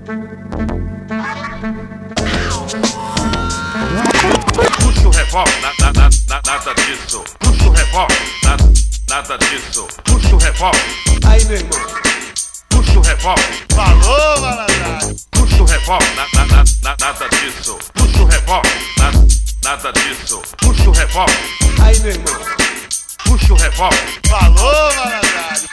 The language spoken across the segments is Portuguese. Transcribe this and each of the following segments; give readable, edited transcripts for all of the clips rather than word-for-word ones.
Puxa o revólver, nada disso. Puxa o revólver, nada disso. Puxa o revólver. Aí, meu irmão. Puxa o revólver. Falou, malandragem. Puxa o revólver, nada disso. Puxa o revólver, nada disso. Puxa o revólver. Aí, meu irmão. Puxa o revólver. Falou, malandragem.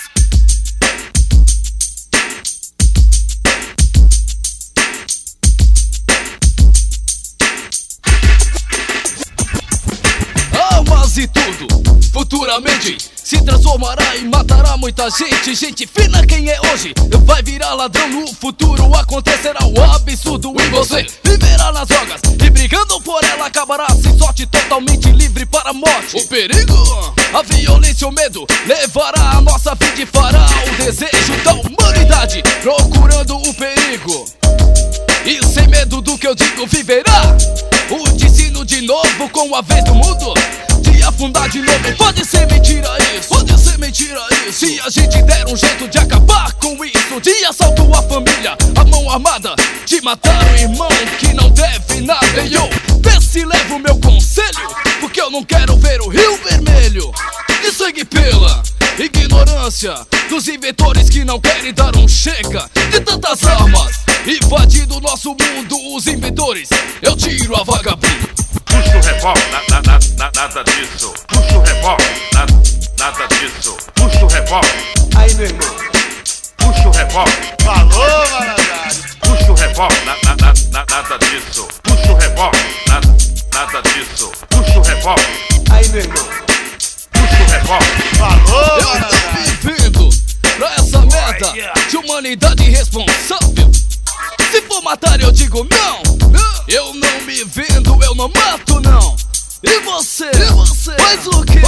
Armas e tudo, futuramente se transformará e matará muita gente. Gente fina quem é hoje vai virar ladrão no futuro. Acontecerá o absurdo em você viverá nas drogas e brigando por ela acabará sem sorte, totalmente livre para a morte. O perigo, a violência, o medo levará a nossa vida e fará o desejo da humanidade procurando o perigo. E sem medo do que eu digo viverá o destino de novo com a vez do mundo de afundar de novo. Pode ser mentira isso, pode ser mentira isso. Se a gente der um jeito de acabar com isso, de assalto à família, a mão armada, de matar o irmão que não deve nada. E eu, vê se levo o meu conselho, porque eu não quero ver o Rio Vermelho de sangue pela ignorância dos inventores que não querem dar um chega de tantas armas invadindo o nosso mundo. Os inventores, eu tiro a vagabundo. Puxa o revólver, nada disso. Puxa o revólver, nada disso. Puxa o revólver. Aí, meu irmão. Puxa o revólver. Falou, malandragem. Puxa o revólver, nada disso. Puxa o revólver, nada disso. Puxa o revólver. Aí, meu irmão. Puxa o revólver. Falou, Eu malandragem. tô me vindo pra essa merda de humanidade irresponsável. Se for matar eu digo não, eu não me vendo, eu não mato não. E você? Faz o quê?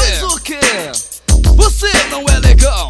Você não é legal.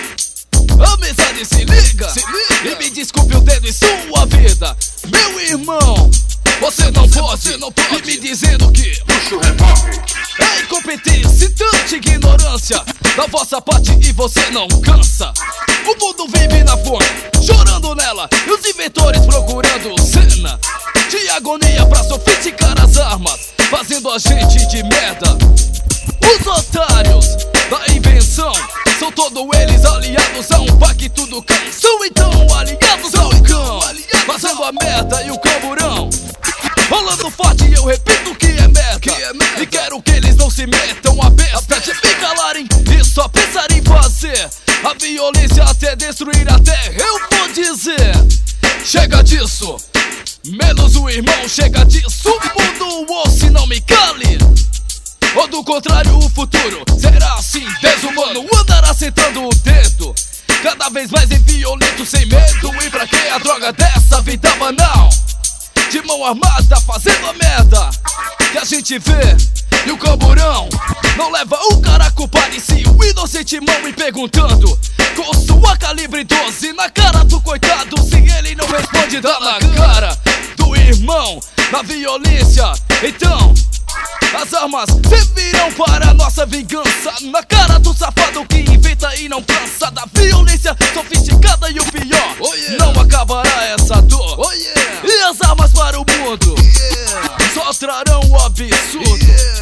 Amizade se liga e me desculpe o dedo em sua vida. Meu irmão, você não pode ir me dizendo que Puxa o revólver. é incompetência e tanta ignorância da vossa parte e você não cansa. O mundo vive na fome, chorando nela, e os inventores procurando cena de agonia pra sofisticar as armas, fazendo a gente de merda. Os otários da invenção são todos eles aliados a um pacto do cão. São então aliados ao cão, fazendo a merda e o camburão. Falando forte eu repito que é merda, e quero que eles não se metam a besta de me calarem e só pensar em fazer a violência até destruir a terra. Eu vou dizer, chega disso, menos o irmão, chega disso. O mundo ou se não me cale, ou do contrário o futuro será assim, desumano, andará sentando o dedo cada vez mais em violento, sem medo. E pra que a droga dessa vida banal, de mão armada fazendo a merda que a gente vê. E o camburão não leva o cara a culpar em si, o inocente mão me perguntando com sua calibre 12 na cara do coitado. Se ele não responde, dá na cara do irmão na violência. Então as armas servirão para nossa vingança, na cara do safado que inventa e não cansa da violência sofisticada. E o pior, não acabará essa dor. E as armas para o mundo só trarão o absurdo.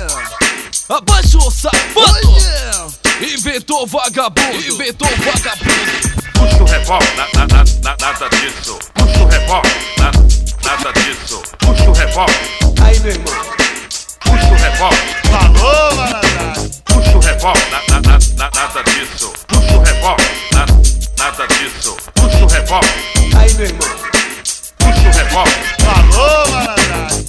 Abaixo o safado, inventou vagabundo, Puxa o revólver, nada disso. Puxa o revólver, nada disso. Puxa o revólver. Aí, meu irmão. Puxa o revólver. Falou, malandragem. Puxa o revólver, nada disso. Puxa o revólver, nada disso. Puxa o revólver. Aí, meu irmão. Puxa o revólver. Falou, malandragem.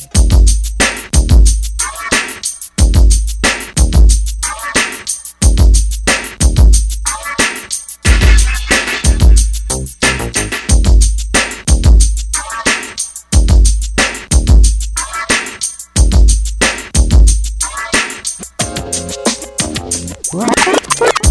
What?